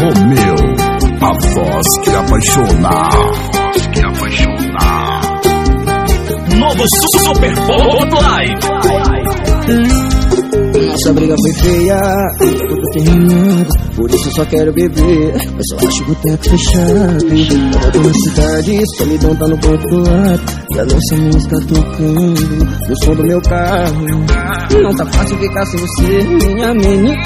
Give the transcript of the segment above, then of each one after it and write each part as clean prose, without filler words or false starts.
Romeu, a voz que apaixona. Novo Super Pop Live. Nossa briga foi feia, tudo terminado, por isso só quero beber, mas só acho o teto fechado. Eu rodo na cidade, solidão tá no ponto do lado, e a nossa música tocando no som do meu carro. Não tá fácil ficar sem você, minha menina.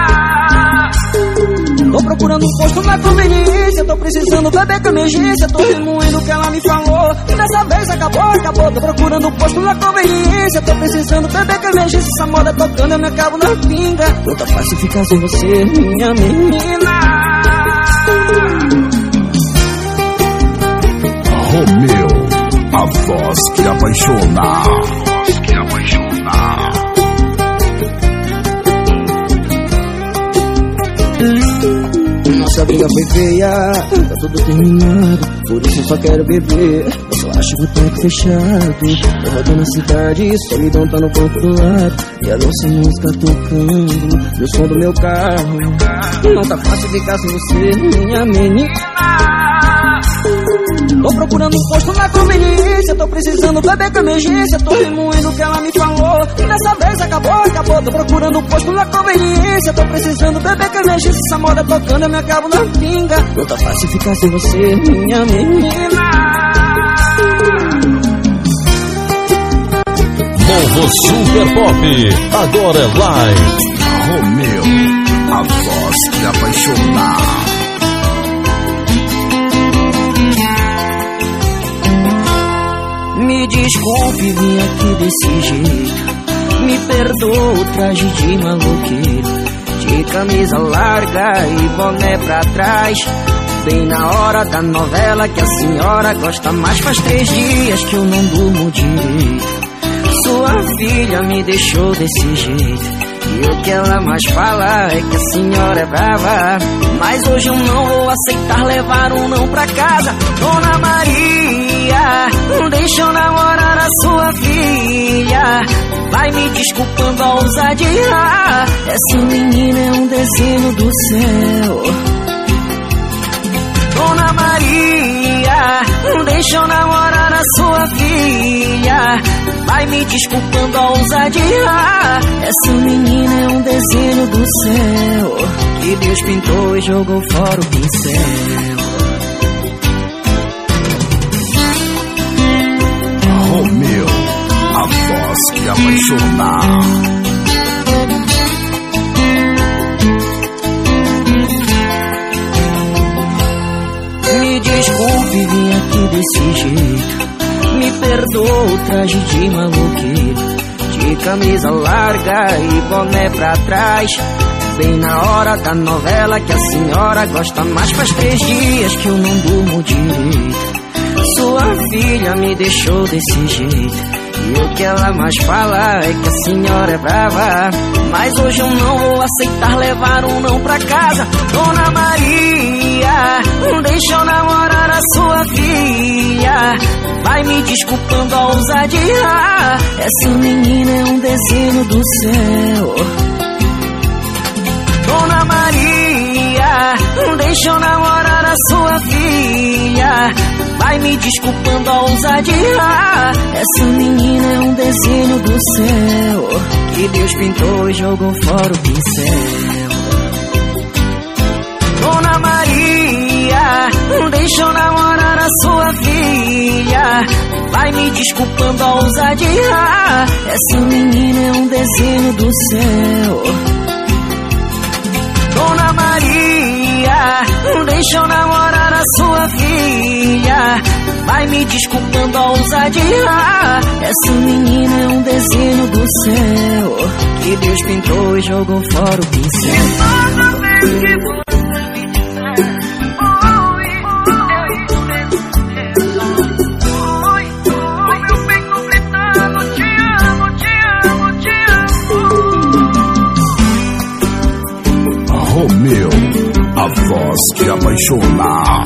Tô procurando um posto na conveniência, tô precisando beber com emergência, tô remoendo o que ela me falou, e dessa vez acabou. Tô procurando um posto na conveniência, tô precisando beber com emergência, essa moda tocando eu me acabo na pinga. Não tá fácil ficar sem você, minha menina. Romeu, a voz que apaixona. Nossa briga foi feia, tá tudo terminado, por isso só quero beber, eu só acho o teto fechado. Eu rodo na cidade, solidão tá no ponto do lado, e a nossa música tocando no som do meu carro. Não tá fácil ficar sem você, minha menina. Tô procurando um posto na conveniência, tô precisando beber com emergência, tô remoendo o que ela me falou, e dessa vez acabou. Tô procurando um posto na conveniência, tô precisando beber com emergência, essa moda tocando eu me acabo na pinga. Não tá fácil ficar sem você, minha menina. Novo Super Pop, agora é live. Romeu, a voz que apaixona. Me desculpe, vim aqui desse jeito, me perdoa o traje de maloqueiro, de camisa larga e boné pra trás, bem na hora da novela que a senhora gosta mais. Faz 3 dias que eu não durmo direito, sua filha me deixou desse jeito, e o que ela mais fala é que a senhora é brava, mas hoje eu não vou aceitar levar um não pra casa. Dona Maria, não deixa eu namorar a sua filha, vai me desculpando a ousadia, essa menina é um desenho do céu. Dona Maria, não deixa eu namorar a sua filha, vai me desculpando a ousadia, essa menina é um desenho do céu, que Deus pintou e jogou fora o pincel. Romeu, a voz que apaixona. Me desculpe, vim aqui desse jeito, me perdoa o traje de maloqueiro, de camisa larga e boné pra trás, bem na hora da novela que a senhora gosta mais. Faz 3 dias que eu não durmo direito, sua filha me deixou desse jeito, e o que ela mais fala é que a senhora é brava, mas hoje eu não vou aceitar levar um não pra casa. Dona Maria, não deixa eu namorar a sua filha, vai me desculpando a ousadia, essa menina é um desenho do céu. Dona Maria, não deixa eu namorar a sua filha, vai me desculpando a ousadia, essa menina é um desenho do céu, que Deus pintou e jogou fora o pincel. Dona Maria, não deixa eu namorar a sua filha, vai me desculpando a ousadia, essa menina é um desenho do céu. Dona Maria, não deixa eu namorar a sua filha, vai me desculpando a ousadia, essa menina é um desenho do céu, que Deus pintou e jogou fora o pincel. Romeu, a voz que apaixona.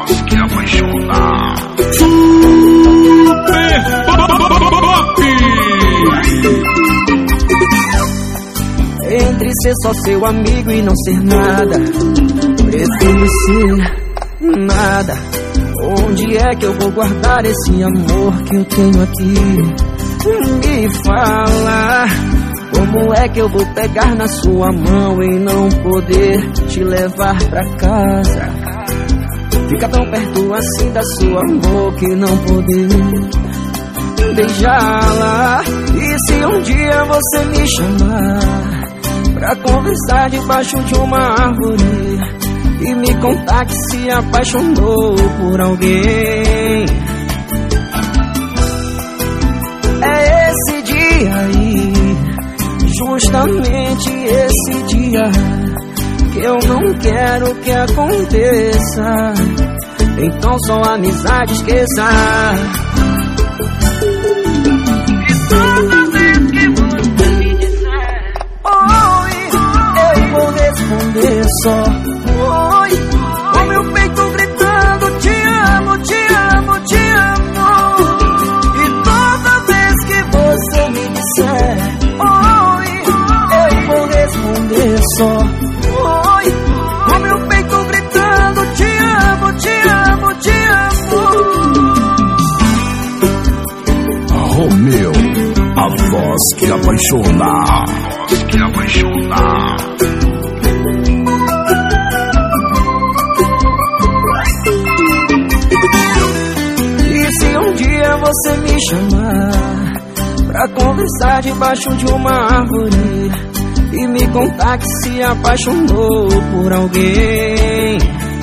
Super Pop! entre ser só seu amigo e não ser nada. Prefiro ser nada. Onde é que eu vou guardar esse amor que eu tenho aqui? Me fala, como é que eu vou pegar na sua mão e não poder te levar pra casa? Fica tão perto assim da sua boca e não poder beijá-la. E se um dia você me chamar pra conversar debaixo de uma árvore e me contar que se apaixonou por alguém, é esse dia aí, justamente esse dia, que eu não quero que aconteça. Então só amizade esqueça. E toda vez que você me disser oi, eu vou responder só oi, com meu peito gritando te amo, te amo, te amo. E toda vez que você me disser oi, eu vou responder só oi, com meu peito gritando te amo, te amo, te amo. Romeu, a voz que apaixona. A voz que apaixona. E se um dia você me chamar pra conversar debaixo de uma árvore e me contar que se apaixonou por alguém,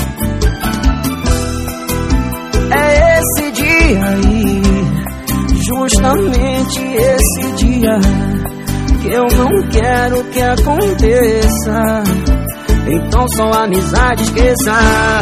é esse dia aí, justamente esse dia, que eu não quero que aconteça. Então só amizade esqueça.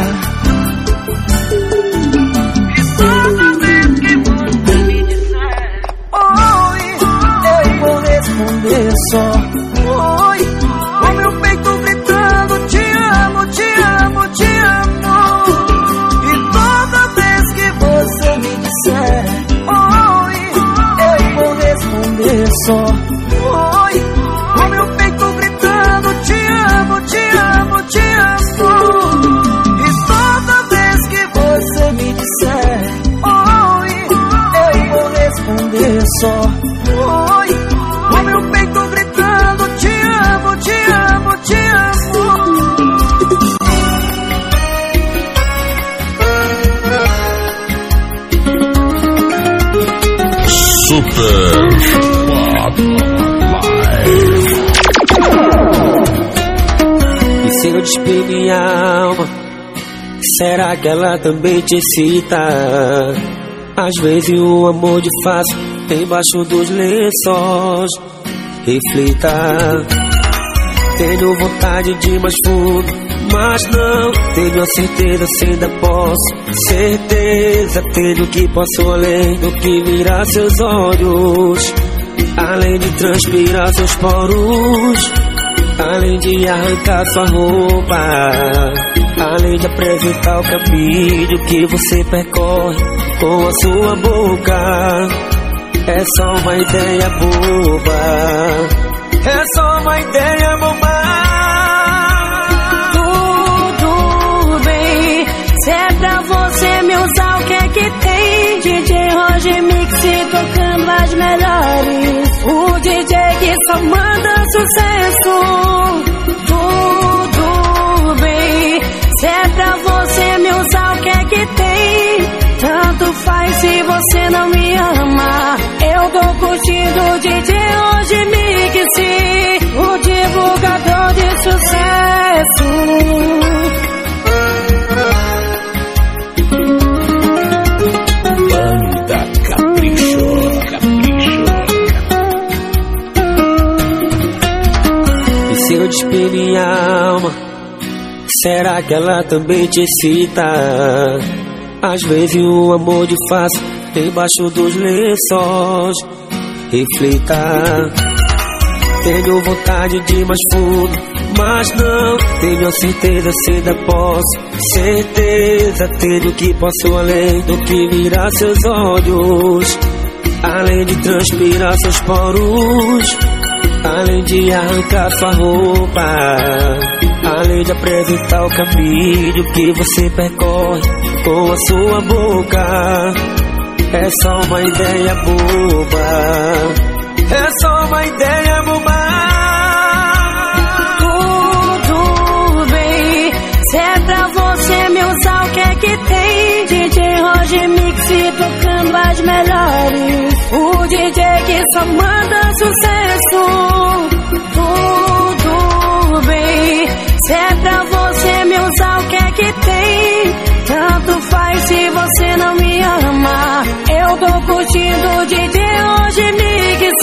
E toda vez que você me disser oi, eu vou responder só oi, com meu peito gritando te amo, te amo, te amo. E toda vez que você me disser oi, eu vou responder só oi, com meu peito gritando te amo, te amo, te amo. E toda vez que você me disser oi, eu vou responder só oi, com meu peito gritando te amo, te amo, te amo. Super Pop Live. E se eu despir minha alma, será que ela também te excita? Às vezes o amor de fácil embaixo dos lençóis. Reflita, tenho vontade de mais fundo, mas não tenho a certeza se ainda posso. Certeza tenho que posso além do que mirar seus olhos, além de transpirar seus poros, além de arrancar sua roupa, além de apresentar o caminho que você percorre com a sua boca. É só uma ideia boba, é só uma ideia boba. Tudo bem, se é pra você me usar, o que é que tem? DJ Roger Mix tocando as melhores, o DJ que só manda sucesso. Tudo bem, se é pra você me usar, o que é que tem? Tanto faz se você não me ama, eu tô curtindo o DJ Roger Mix, o divulgador de sucesso. Banda Capricho, Capricho. E se eu despir minha alma, será que ela também te excita? Às vezes o amor de fácil embaixo dos lençóis. Reflita, tenho vontade de mais fundo, mas não tenho a certeza se ainda posso. Certeza tenho que posso além do que mirar seus olhos, além de transpirar seus poros, além de arrancar sua roupa, além de apresentar o caminho que você percorre com a sua boca. É só uma ideia boba, é só uma ideia boba. Tudo bem, se é pra você me usar, o que é que tem? DJ Roger Mix tocando as melhores, o DJ que só manda sucesso. Tudo bem, se é pra você me usar, o que é que tem? Tanto faz se você não me ama, eu tô curtindo o DJ Roger Mix.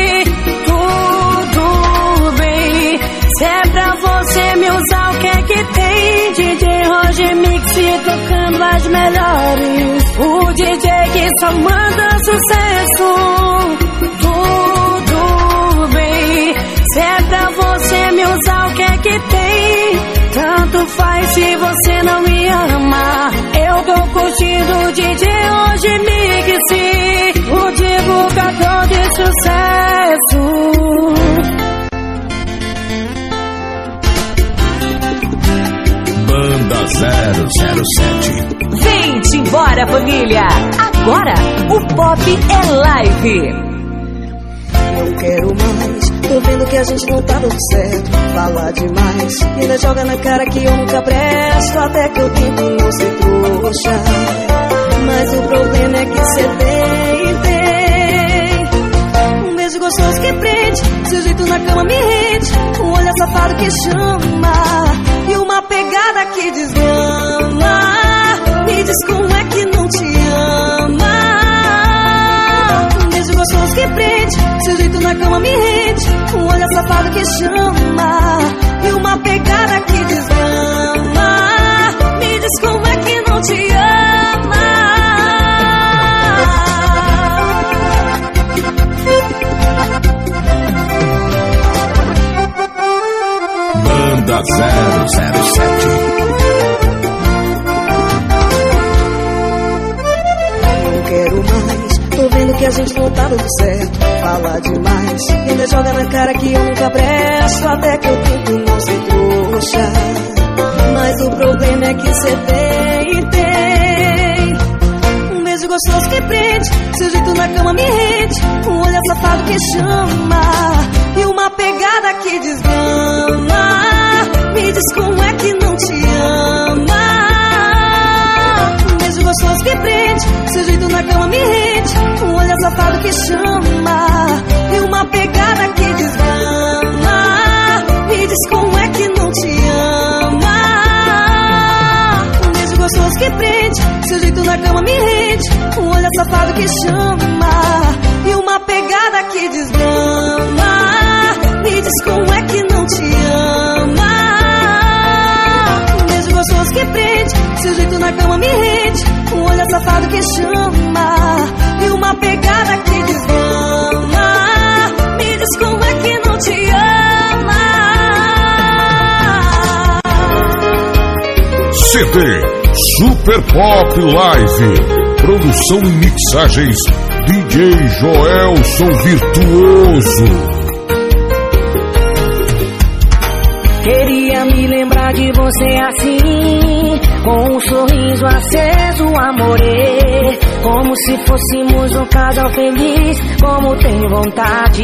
Tudo bem, se é pra você me usar, o que é que tem? DJ Roger Mix tocando as melhores, o DJ que só manda sucesso. Tudo bem, se é pra você me usar, o que é que tem? Tanto faz se você não me ama, eu tô curtindo o DJ Roger Mix, o divulgador de sucesso. Banda 007. Vem-te embora, família! Agora o pop é live. Não quero mais, tô vendo que a gente não tá dando certo. Fala demais, ainda joga na cara que eu nunca presto. Até que eu tento não ser trouxa, mas o problema é que cê tem um beijo gostoso que prende, seu jeito na cama me rende, um olhar safado que chama e uma pegada que desgama. Me diz como é que não te ama. Um beijo gostoso que prende, seu jeito na cama me rende, um olhar safado que chama e uma pegada que desgama. Me diz como é que não te ama. Banda 007. Não quero mais, tô vendo que a gente não tá dando certo. Fala demais, ainda joga na cara que eu nunca presto. Até que eu tento não ser trouxa, mas o problema é que cê tem um beijo gostoso que prende, seu jeito na cama me rende, um olhar safado que chama e uma pegada que desgama. Me diz como é que não te ama. Um beijo gostoso que prende, seu jeito na cama me rende, um olhar safado que chama e uma pegada que desgama. Me diz como é que não te ama. Um beijo gostoso que prende, seu jeito na cama me rende, um olhar safado que chama e uma pegada que desgama. Me diz como é que não te ama. Um beijo gostoso que prende, seu jeito na cama me rende, um olhar safado que chama e uma pegada que desgama. Me diz como é que não te ama. CD Super Pop Live. Produção e mixagens DJ Joelson Virtuoso. Queria me lembrar de você assim, com um sorriso aceso, amore, como se fôssemos um casal feliz, como tenho vontade.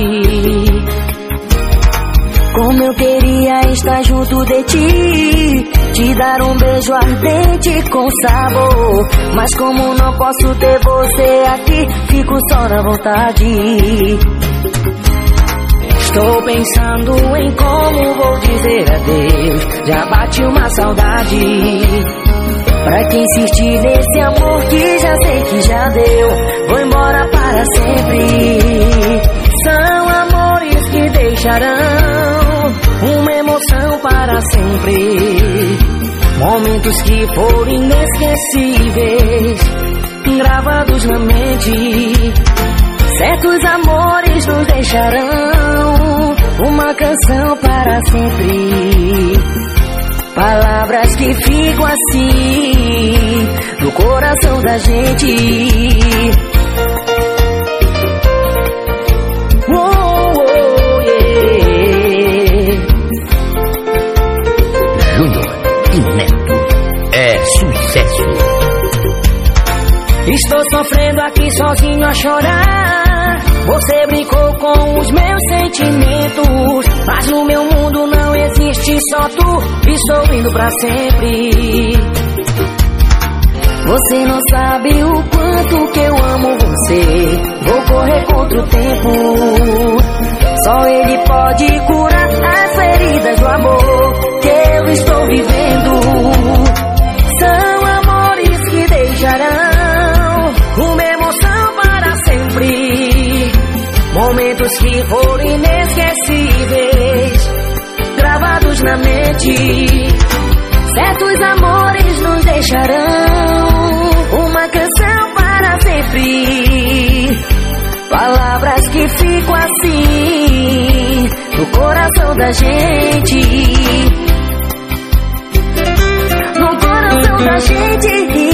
Como eu queria estar junto de ti, te dar um beijo ardente com sabor, mas como não posso ter você aqui, fico só na vontade. Estou pensando em como vou dizer adeus, já bate uma saudade. Pra que insistir nesse amor que já sei que já deu, vou embora para sempre. São amores que deixarão uma emoção para sempre, momentos que foram inesquecíveis, gravados na mente. Certos amores nos deixarão uma canção para sempre, palavras que ficam assim no coração da gente. Oh, oh, yeah. Estou sofrendo aqui sozinho a chorar. Você brincou com os meus sentimentos, mas no meu mundo não existe só tu. Estou indo pra sempre. Você não sabe o quanto que eu amo você. Vou correr contra o tempo. Só ele pode curar as feridas do amor que eu estou vivendo. São amores que deixarão uma emoção para sempre. Momentos que foram inesquecíveis, gravados na mente. Certos amores nos deixarão uma canção para sempre. Palavras que ficam assim no coração da gente. No coração da gente.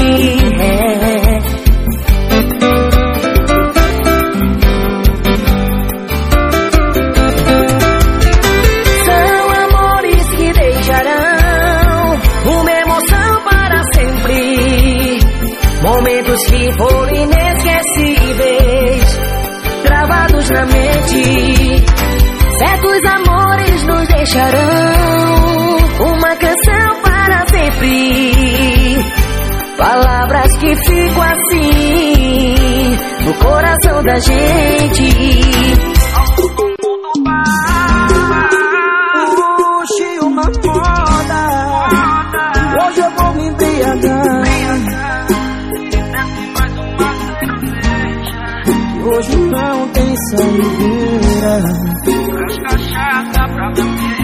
Momentos que foram inesquecíveis, gravados na mente. Certos amores nos deixarão uma canção para sempre. Palavras que ficam assim no coração da gente. Puxe uma moda, hoje eu vou me embriagar. Hoje não tem saideira. Traz cachaça pra beber.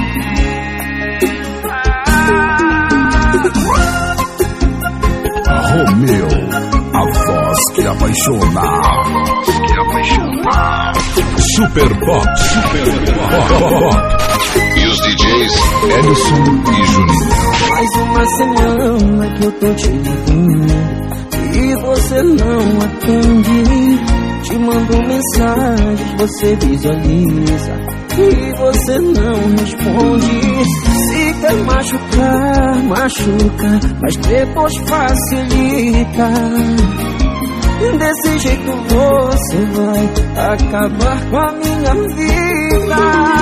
Romeu, a voz que apaixona. Super Pop. E os DJs Edson e Juninho. Mais uma semana que eu tô te ligando e você não atende. Te mando mensagens, você visualiza e você não responde. Se quer machucar, machuca, mas depois facilita. Desse jeito você vai acabar com a minha vida.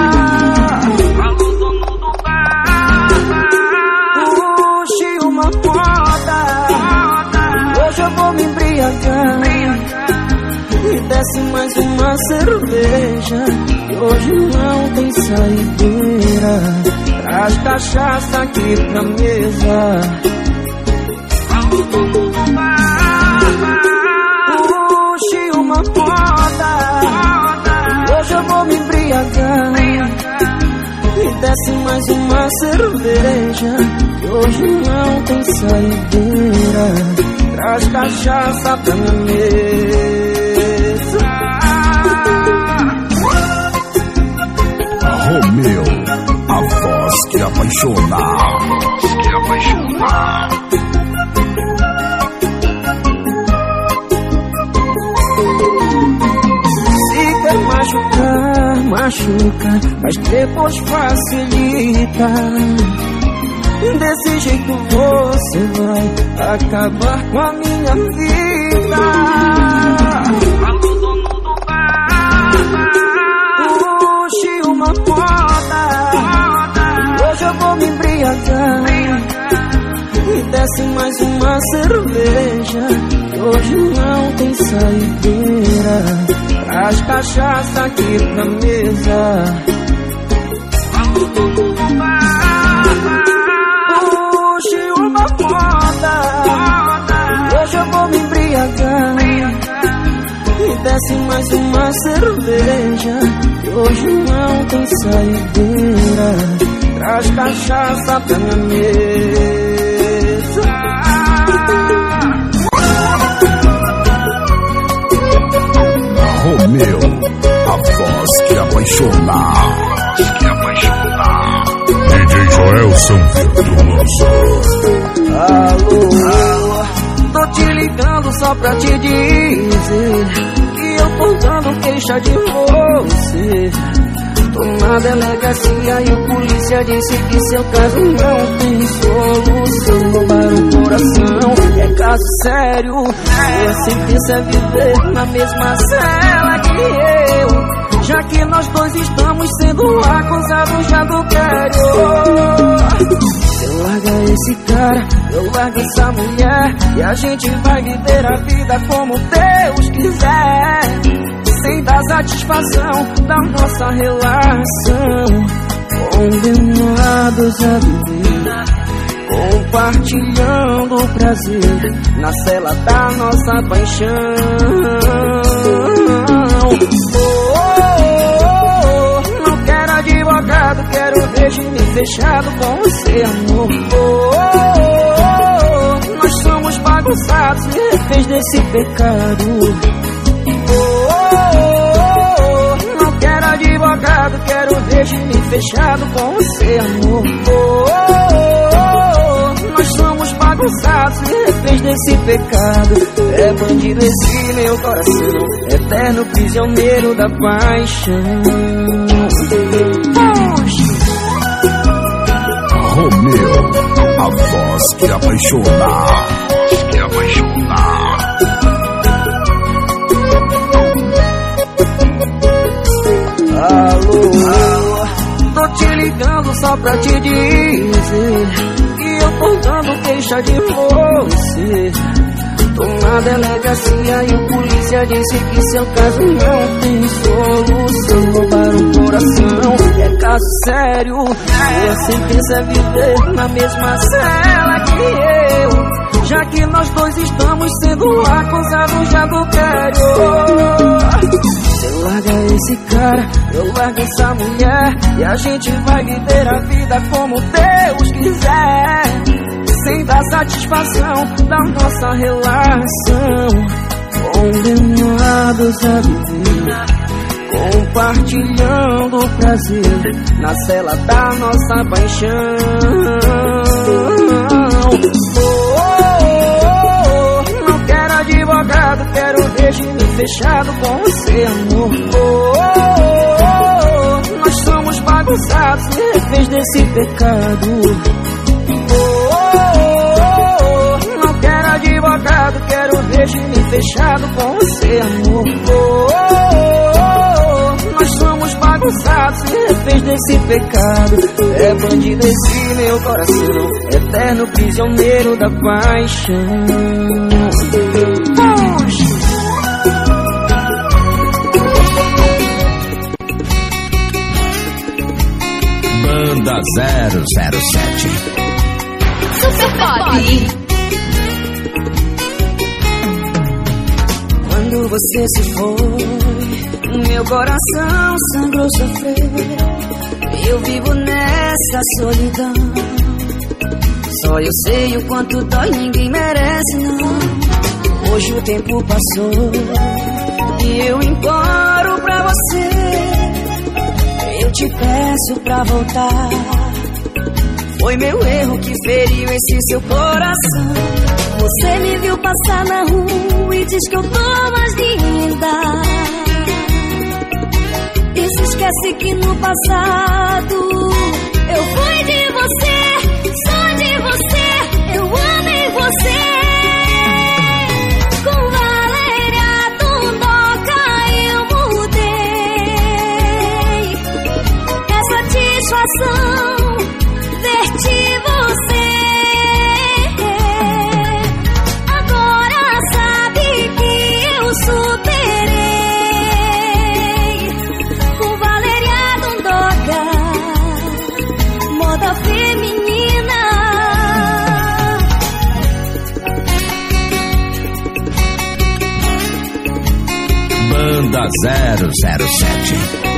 Puxe uma moda, hoje eu vou me embriagar. E desce mais uma cerveja, que hoje não tem saideira. Traz cachaça aqui pra mesa. Puxe uma moda, hoje eu vou me embriagar. E desce mais uma cerveja, que hoje não tem saideira. Traz cachaça pra minha mesa. Romeu, a voz que apaixona. Se quer machucar, machuca, mas depois facilita. Desse jeito você vai acabar com a minha vida. Puxe uma moda, hoje eu vou me embriagar. E desce mais uma cerveja, que hoje não tem saideira. Traz cachaça aqui pra mesa. Puxe uma moda, hoje eu vou me embriagar. E desce mais uma cerveja, que hoje não tem saideira. Traz cachaça pra minha mesa. Romeu, a voz que apaixona. DJ Joelson Virtuoso. Alô, tô te ligando só pra te dizer que eu tô dando queixa de você. Tô na delegacia e o polícia disse que seu caso não tem solução. Roubar o coração é caso sério. Sua sentença é viver na mesma cela que eu, já que nós dois estamos sendo acusados de adultério. Eu largo esse cara, eu largo essa mulher, e a gente vai viver a vida como Deus quiser, sem dar satisfação da nossa relação. Condenados a viver, compartilhando o prazer na cela da nossa paixão. Não quero advogado, quero regime fechado com você, amor. Nós somos bagunçados e reféns desse pecado. Não quero advogado, quero regime fechado com você, amor. Nós somos bagunçados e reféns desse pecado. É bandido esse meu coração, eterno prisioneiro da paixão. Romeu, a voz que apaixona. Que apaixona. Alô, tô te ligando só pra te dizer que eu tô dando queixa de você. Tô na delegacia e o polícia disse que seu caso não tem solução. Roubar o coração é caso sério. Sua sentença é viver na mesma cela que eu, já que nós dois estamos sendo acusados de adultério. Eu largo esse cara, eu largo essa mulher, e a gente vai viver a vida como Deus quiser, sem dar satisfação da nossa relação. Condenados a viver, compartilhando o prazer na cela da nossa paixão. Não quero advogado, quero regime fechado com você, amor. Nós somos bagunçados e reféns desse pecado. Não quero advogado, quero regime fechado com você, amor. Nós somos bagunçados e reféns desse pecado. É bandido esse meu coração, eterno prisioneiro da paixão. Banda 007 Super Pop. Quando você se foi, meu coração sangrou, sofreu. Eu vivo nessa solidão. Só eu sei o quanto dói, ninguém merece, não. Hoje o tempo passou e eu imploro pra você. Eu te peço pra voltar. Foi meu erro que feriu esse seu coração. Você me viu passar na rua e diz que eu tô mais linda. E se esquece que no passado eu fui de você, só de você, eu amei você. Com Valéria Dondoca eu mudei. É satisfação ver-te você. Agora sabe que eu superei. Com Valéria Dondoca, moda feminina. Banda 007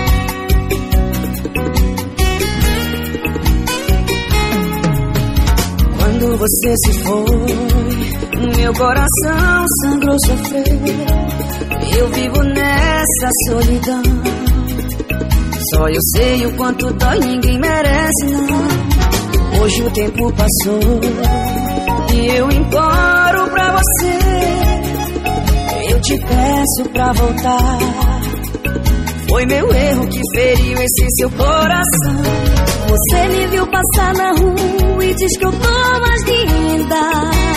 Quando você se foi, meu coração sangrou, sofreu. Eu vivo nessa solidão. Só eu sei o quanto dói, ninguém merece, não. Hoje o tempo passou e eu imploro pra você. Eu te peço pra voltar. Foi meu erro que feriu esse seu coração. Você me viu passar na rua e diz que eu tô mais linda.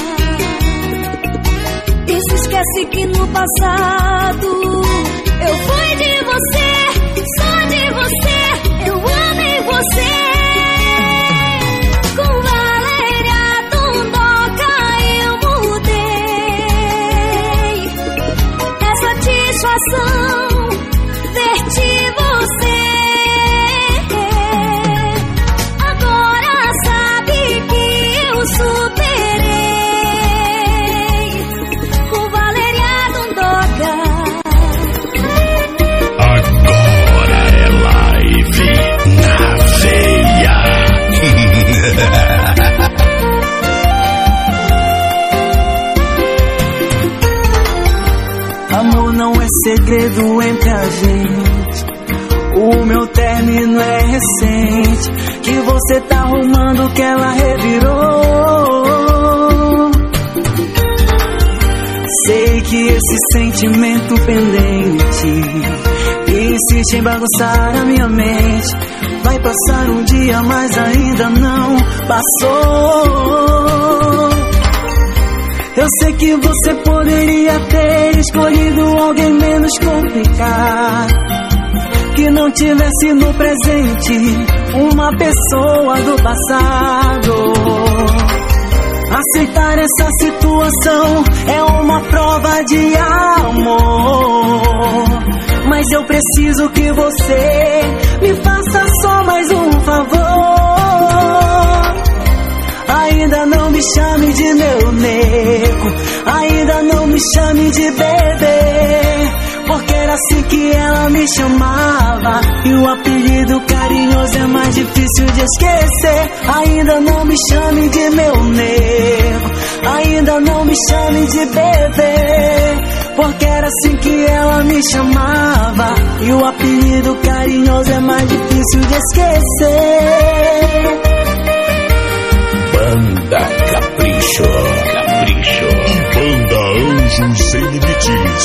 E se esquece que no passado eu fui de você, só de você, eu amei você. Com Valéria Dondoca eu mudei. É satisfação ver-te você. Agora sabe que eu superei. Com Valéria Dondoca. Agora é live na veia. Amor não é segredo entre a gente. O meu término é recente. Que você tá arrumando que ela revirou. Sei que esse sentimento pendente insiste em bagunçar a minha mente. Vai passar um dia, mas ainda não passou. Eu sei que você poderia ter escolhido alguém menos complicado, que não tivesse no presente uma pessoa do passado. Aceitar essa situação é uma prova de amor, mas eu preciso que você me faça só mais um favor. Ainda não me chame de meu nego, ainda não me chame de bebê, porque era assim que ela me chamava, e o apelido carinhoso é mais difícil de esquecer. Ainda não me chame de meu nego, ainda não me chame de bebê, porque era assim que ela me chamava, e o apelido carinhoso é mais difícil de esquecer. Banda Capricho. Banda Anjos Sem Limites.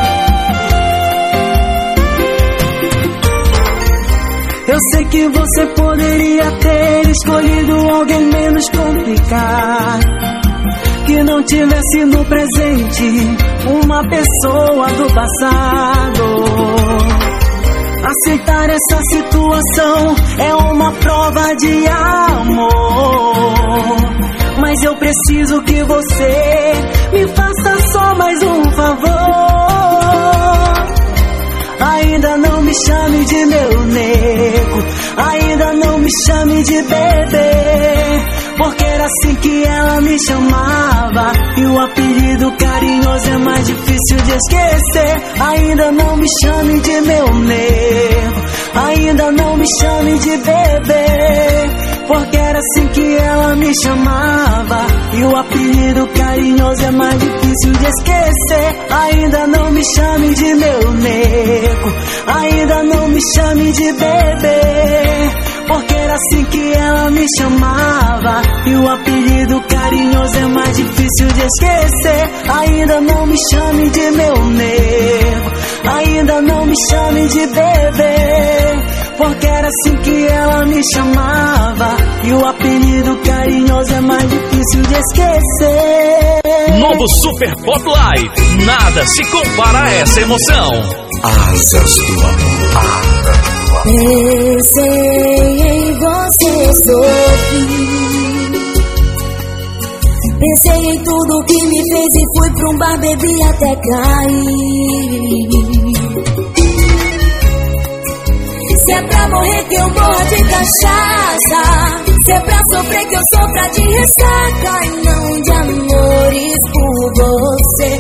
Eu sei que você poderia ter escolhido alguém menos complicado, que não tivesse no presente uma pessoa do passado. Aceitar essa situação é uma prova de amor, mas eu preciso que você me faça só mais um favor. Ainda não me chame de meu nego, ainda não me chame de bebê, porque era assim que ela me chamava, e o apelido carinhoso é mais difícil de esquecer. Ainda não me chame de meu nego, ainda não me chame de bebê, porque era assim que ela me chamava, e o apelido carinhoso é mais difícil de esquecer. Ainda não me chame de meu nego, ainda não me chame de bebê, porque era assim que ela me chamava, e o apelido carinhoso é mais difícil de esquecer. Ainda não me chame de meu nego, ainda não me chame de bebê, porque era assim que ela me chamava, e o apelido carinhoso é mais difícil de esquecer. Novo Super Pop Live. Nada se compara a essa emoção. Asas do amor. Pensei em você, sofri. Pensei em tudo que me fez e fui pra um bar, bebi até cair. Se é pra morrer que eu morra de cachaça, se é pra sofrer que eu sofra de ressaca, e não de amores por você.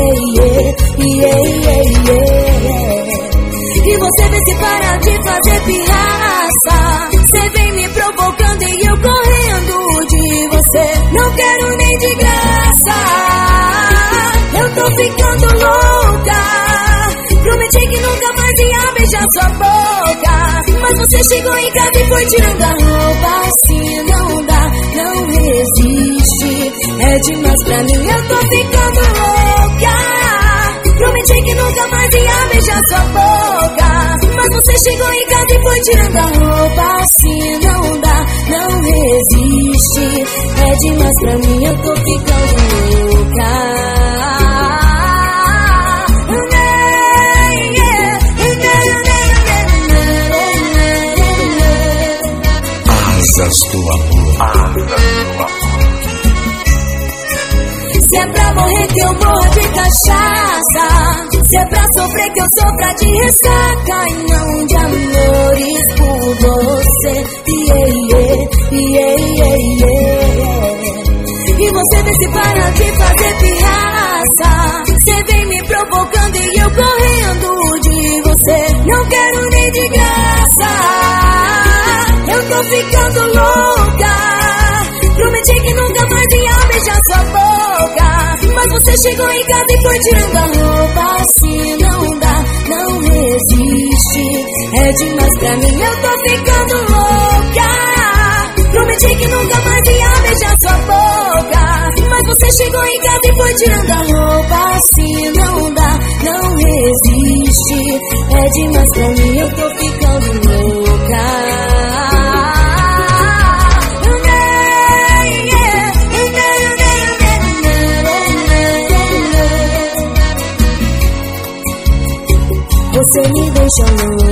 E você vem se parar de fazer pirraça, você vem me provocando e eu correndo de você. Não quero nem de graça, eu tô ficando louca. Prometi que nunca mais ia beijar sua boca, mas você chegou em casa e foi tirando a roupa. Assim não dá, não resiste, é demais pra mim, eu tô ficando louca. Prometi que nunca mais ia beijar sua boca, mas você chegou em casa e foi tirando a roupa. Assim não dá, não resiste. É demais pra mim, eu tô ficando louca. Asas do amor. Se é pra morrer que eu morro de cachaça, se é pra sofrer que eu sofra de ressaca, e não de amores por você. E você vê se para de fazer pirraça. Você vem me provocando e eu correndo de você. Não quero nem de graça, eu tô ficando louca. Prometi que nunca mais ia beijar sua boca, mas você chegou em casa e foi tirando a roupa. Assim não dá, não resiste. É demais pra mim, eu tô ficando louca. Prometi que nunca mais ia beijar sua boca, mas você chegou em casa e foi tirando a roupa. Assim não dá, não resiste. É demais pra mim, eu tô ficando louca. Você me deixa louca.